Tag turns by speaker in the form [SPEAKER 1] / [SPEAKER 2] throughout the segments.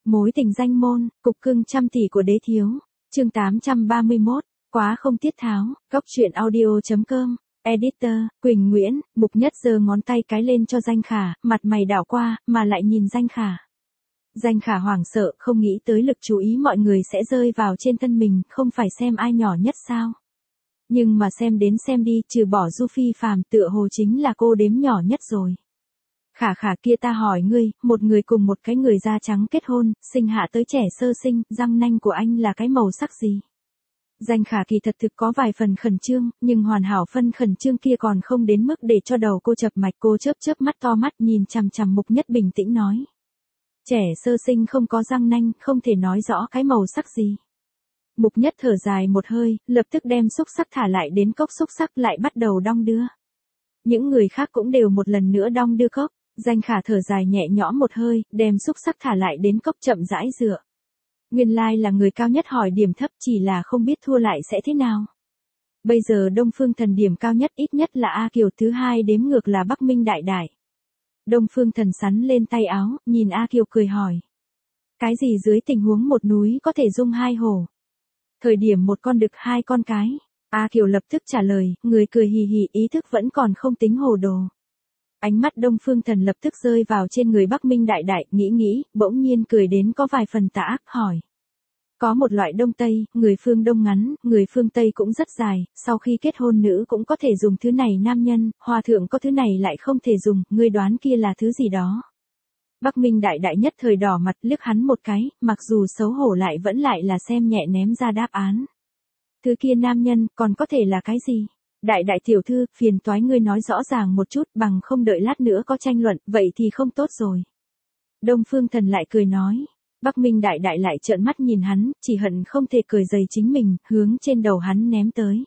[SPEAKER 1] Mối tình danh môn, cục cưng trăm tỷ của đế thiếu. Chương 831, quá không tiết tháo, góc truyện audio.com. Editor, Quỳnh Nguyễn. Mục Nhất giơ ngón tay cái lên cho Danh Khả, mặt mày đảo qua, mà lại nhìn Danh Khả. Danh Khả hoảng sợ, không nghĩ tới lực chú ý mọi người sẽ rơi vào trên thân mình, không phải xem ai nhỏ nhất sao. Nhưng mà xem đến xem đi, trừ bỏ Du Phi Phàm, tựa hồ chính là cô đếm nhỏ nhất rồi. Khả Khả kia, ta hỏi ngươi, một người cùng một cái người da trắng kết hôn, sinh hạ tới trẻ sơ sinh, răng nanh của anh là cái màu sắc gì? Danh Khả kỳ thật thực có vài phần khẩn trương, nhưng hoàn hảo phân khẩn trương kia còn không đến mức để cho đầu cô chập mạch. Cô chớp mắt to mắt nhìn chằm chằm Mục Nhất, bình tĩnh nói. Trẻ sơ sinh không có răng nanh, không thể nói rõ cái màu sắc gì. Mục Nhất thở dài một hơi, lập tức đem xúc xắc thả lại đến cốc xúc xắc, lại bắt đầu đong đưa. Những người khác cũng đều một lần nữa đong đưa cốc. Danh Khả thở dài nhẹ nhõm một hơi, đem xúc xắc thả lại đến cốc, chậm rãi dựa. Nguyên lai là người cao nhất hỏi điểm thấp, chỉ là không biết thua lại sẽ thế nào. Bây giờ Đông Phương Thần điểm cao nhất, ít nhất là A Kiều, thứ hai đếm ngược là Bắc Minh Đại Đại. Đông Phương Thần sắn lên tay áo, nhìn A Kiều cười hỏi. Cái gì dưới tình huống một núi có thể dung hai hổ? Thời điểm một con đực hai con cái. A Kiều lập tức trả lời, người cười hì hì, ý thức vẫn còn không tính hồ đồ. Ánh mắt Đông Phương Thần lập tức rơi vào trên người Bắc Minh Đại Đại, nghĩ, bỗng nhiên cười đến có vài phần tà ác, hỏi. Có một loại Đông Tây, người phương Đông ngắn, người phương Tây cũng rất dài, sau khi kết hôn nữ cũng có thể dùng thứ này, nam nhân, hòa thượng có thứ này lại không thể dùng, ngươi đoán kia là thứ gì đó. Bắc Minh Đại Đại nhất thời đỏ mặt, liếc hắn một cái, mặc dù xấu hổ lại vẫn lại là xem nhẹ ném ra đáp án. Thứ kia nam nhân, còn có thể là cái gì? Đại đại tiểu thư, phiền toái ngươi nói rõ ràng một chút, bằng không đợi lát nữa có tranh luận, vậy thì không tốt rồi. Đông Phương Thần lại cười nói. Bắc Minh Đại Đại lại trợn mắt nhìn hắn, chỉ hận không thể cười dày chính mình, hướng trên đầu hắn ném tới.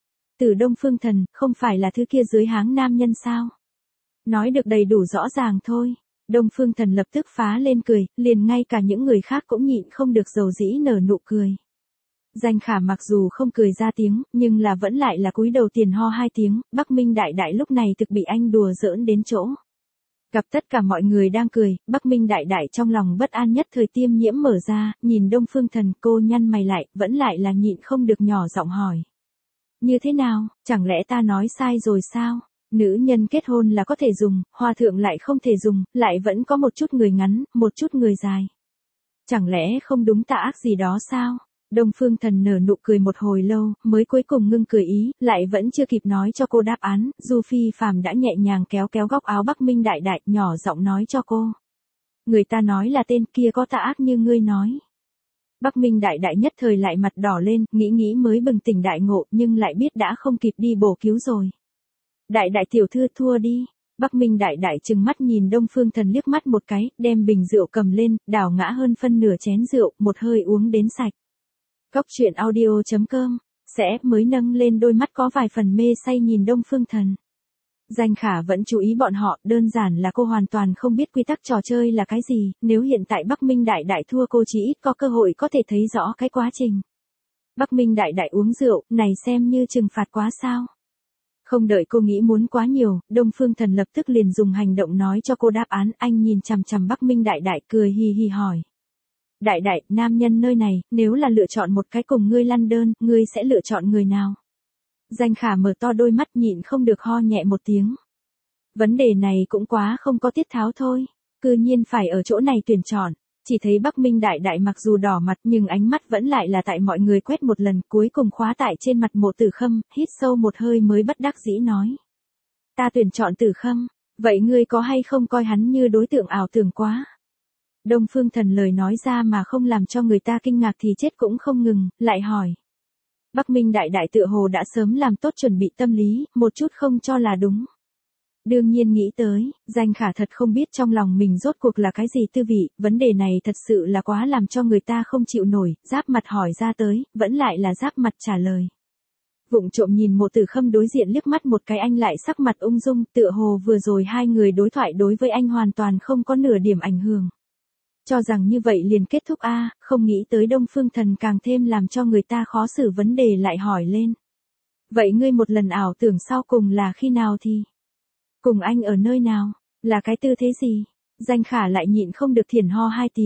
[SPEAKER 1] Từ Đông Phương Thần, không phải là thứ kia dưới háng nam nhân sao? Nói được đầy đủ rõ ràng thôi. Đông Phương Thần lập tức phá lên cười, liền ngay cả những người khác cũng nhịn không được dầu dĩ nở nụ cười. Danh Khả mặc dù không cười ra tiếng, nhưng là vẫn lại là cúi đầu tiền ho hai tiếng. Bắc Minh Đại Đại lúc này thực bị anh đùa giỡn đến chỗ. Gặp tất cả mọi người đang cười, Bắc Minh Đại Đại trong lòng bất an nhất thời tiêm nhiễm mở ra, nhìn Đông Phương Thần, cô nhăn mày lại, vẫn lại là nhịn không được nhỏ giọng hỏi. Như thế nào, chẳng lẽ ta nói sai rồi sao? Nữ nhân kết hôn là có thể dùng, hòa thượng lại không thể dùng, lại vẫn có một chút người ngắn, một chút người dài. Chẳng lẽ không đúng tà ác gì đó sao? Đông Phương Thần nở nụ cười một hồi lâu, mới cuối cùng ngưng cười ý, lại vẫn chưa kịp nói cho cô đáp án, Du Phi Phàm đã nhẹ nhàng kéo góc áo Bắc Minh Đại Đại, nhỏ giọng nói cho cô. Người ta nói là tên kia có tà ác như ngươi nói. Bắc Minh Đại Đại nhất thời lại mặt đỏ lên, nghĩ mới bừng tỉnh đại ngộ, nhưng lại biết đã không kịp đi bổ cứu rồi. Đại đại tiểu thư, thua đi. Bắc Minh Đại Đại trừng mắt nhìn Đông Phương Thần liếc mắt một cái, đem bình rượu cầm lên, đảo ngã hơn phân nửa chén rượu, một hơi uống đến sạch. Góc truyện audio.com, sẽ mới nâng lên đôi mắt có vài phần mê say nhìn Đông Phương Thần. Danh Khả vẫn chú ý bọn họ, đơn giản là cô hoàn toàn không biết quy tắc trò chơi là cái gì, nếu hiện tại Bắc Minh Đại Đại thua cô chỉ ít có cơ hội có thể thấy rõ cái quá trình. Bắc Minh Đại Đại uống rượu, này xem như trừng phạt quá sao? Không đợi cô nghĩ muốn quá nhiều, Đông Phương Thần lập tức liền dùng hành động nói cho cô đáp án. Anh nhìn chằm chằm Bắc Minh Đại Đại, cười hì hì hỏi. Đại đại, nam nhân nơi này, nếu là lựa chọn một cái cùng ngươi lăn đơn, ngươi sẽ lựa chọn người nào? Danh Khả mở to đôi mắt, nhịn không được ho nhẹ một tiếng. Vấn đề này cũng quá không có tiết tháo thôi, cư nhiên phải ở chỗ này tuyển chọn. Chỉ thấy Bắc Minh Đại Đại mặc dù đỏ mặt nhưng ánh mắt vẫn lại là tại mọi người quét một lần, cuối cùng khóa tại trên mặt Mộ Tử Khâm, hít sâu một hơi mới bất đắc dĩ nói. Ta tuyển chọn Tử Khâm, vậy ngươi có hay không coi hắn như đối tượng ảo tưởng quá? Đông Phương Thần lời nói ra mà không làm cho người ta kinh ngạc thì chết cũng không ngừng, lại hỏi. Bắc Minh Đại Đại tựa hồ đã sớm làm tốt chuẩn bị tâm lý, một chút không cho là đúng. Đương nhiên nghĩ tới, Danh Khả thật không biết trong lòng mình rốt cuộc là cái gì tư vị, vấn đề này thật sự là quá làm cho người ta không chịu nổi, giáp mặt hỏi ra tới, vẫn lại là giáp mặt trả lời. Vụng trộm nhìn Mộ Tử Khâm đối diện liếc mắt một cái, anh lại sắc mặt ung dung, tựa hồ vừa rồi hai người đối thoại đối với anh hoàn toàn không có nửa điểm ảnh hưởng. Cho rằng như vậy liền kết thúc không nghĩ tới Đông Phương Thần càng thêm làm cho người ta khó xử, vấn đề lại hỏi lên. Vậy ngươi một lần ảo tưởng sau cùng là khi nào thì? Cùng anh ở nơi nào? Là cái tư thế gì? Danh Khả lại nhịn không được thiển ho hai tiếng.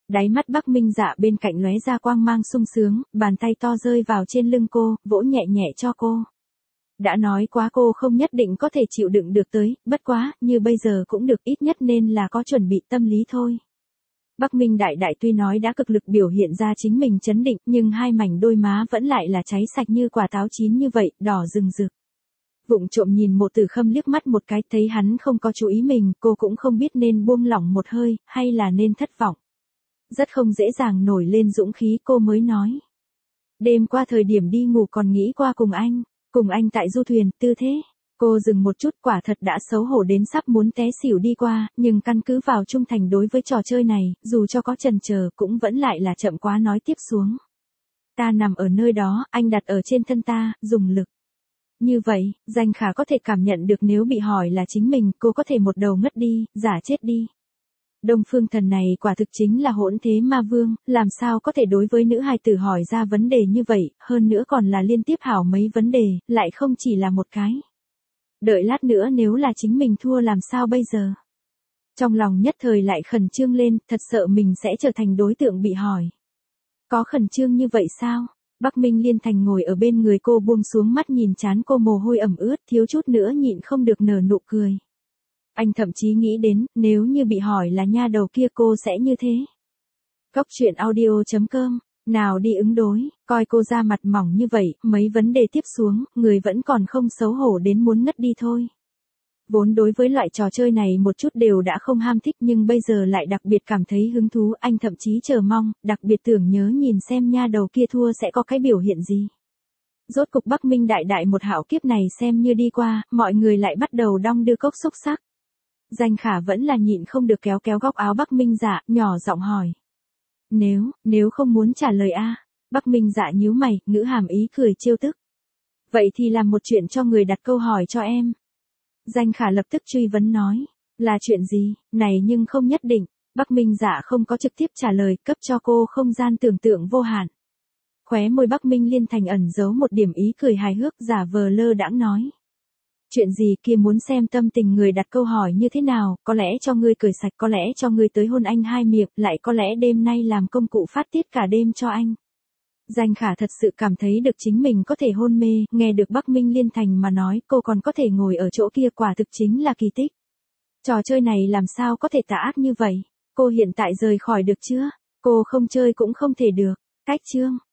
[SPEAKER 1] Đáy mắt Bắc Minh Dạ bên cạnh lóe ra quang mang sung sướng, bàn tay to rơi vào trên lưng cô, vỗ nhẹ nhẹ cho cô. Đã nói quá cô không nhất định có thể chịu đựng được tới, bất quá, như bây giờ cũng được, ít nhất nên là có chuẩn bị tâm lý thôi. Bắc Minh Đại Đại tuy nói đã cực lực biểu hiện ra chính mình trấn định, nhưng hai mảnh đôi má vẫn lại là cháy sạch như quả táo chín như vậy, đỏ rừng rực. Vụng trộm nhìn Mộ Tử Khâm liếc mắt một cái, thấy hắn không có chú ý mình, cô cũng không biết nên buông lỏng một hơi, hay là nên thất vọng. Rất không dễ dàng nổi lên dũng khí, cô mới nói. Đêm qua thời điểm đi ngủ còn nghĩ qua cùng anh tại du thuyền, tư thế. Cô dừng một chút, quả thật đã xấu hổ đến sắp muốn té xỉu đi qua, nhưng căn cứ vào trung thành đối với trò chơi này, dù cho có chần chờ cũng vẫn lại là chậm quá nói tiếp xuống. Ta nằm ở nơi đó, anh đặt ở trên thân ta, dùng lực. Như vậy, Danh Khả có thể cảm nhận được nếu bị hỏi là chính mình, cô có thể một đầu ngất đi, giả chết đi. Đông Phương Thần này quả thực chính là hỗn thế ma vương, làm sao có thể đối với nữ hài tử hỏi ra vấn đề như vậy, hơn nữa còn là liên tiếp hảo mấy vấn đề, lại không chỉ là một cái. Đợi lát nữa nếu là chính mình thua làm sao bây giờ? Trong lòng nhất thời lại khẩn trương lên, thật sợ mình sẽ trở thành đối tượng bị hỏi. Có khẩn trương như vậy sao? Bắc Minh Liên Thành ngồi ở bên người cô buông xuống mắt nhìn trán cô mồ hôi ẩm ướt, thiếu chút nữa nhịn không được nở nụ cười. Anh thậm chí nghĩ đến, nếu như bị hỏi là nha đầu kia cô sẽ như thế. Cốc truyện audio.com, nào đi ứng đối, coi cô ra mặt mỏng như vậy, mấy vấn đề tiếp xuống, người vẫn còn không xấu hổ đến muốn ngất đi thôi. Vốn đối với loại trò chơi này một chút đều đã không ham thích nhưng bây giờ lại đặc biệt cảm thấy hứng thú, anh thậm chí chờ mong, đặc biệt tưởng nhớ nhìn xem nha đầu kia thua sẽ có cái biểu hiện gì. Rốt cục Bắc Minh Đại Đại một hạo kiếp này xem như đi qua, mọi người lại bắt đầu đong đưa cốc xúc sắc. Danh Khả vẫn là nhịn không được kéo kéo góc áo Bắc Minh Dạ, nhỏ giọng hỏi. Nếu không muốn trả lời a? Bắc Minh Dạ nhíu mày, ngữ hàm ý cười trêu tức. Vậy thì làm một chuyện cho người đặt câu hỏi cho em. Danh Khả lập tức truy vấn nói. Là chuyện gì, này nhưng không nhất định. Bắc Minh Dạ không có trực tiếp trả lời, cấp cho cô không gian tưởng tượng vô hạn. Khóe môi Bắc Minh Liên Thành ẩn giấu một điểm ý cười hài hước, giả vờ lơ đãng nói. Chuyện gì kia, muốn xem tâm tình người đặt câu hỏi như thế nào, có lẽ cho ngươi cười sạch, có lẽ cho ngươi tới hôn anh hai miệng, lại có lẽ đêm nay làm công cụ phát tiết cả đêm cho anh. Danh Khả thật sự cảm thấy được chính mình có thể hôn mê, nghe được Bắc Minh Liên Thành mà nói cô còn có thể ngồi ở chỗ kia, quả thực chính là kỳ tích. Trò chơi này làm sao có thể tà ác như vậy, cô hiện tại rời khỏi được chưa, cô không chơi cũng không thể được, cách chương.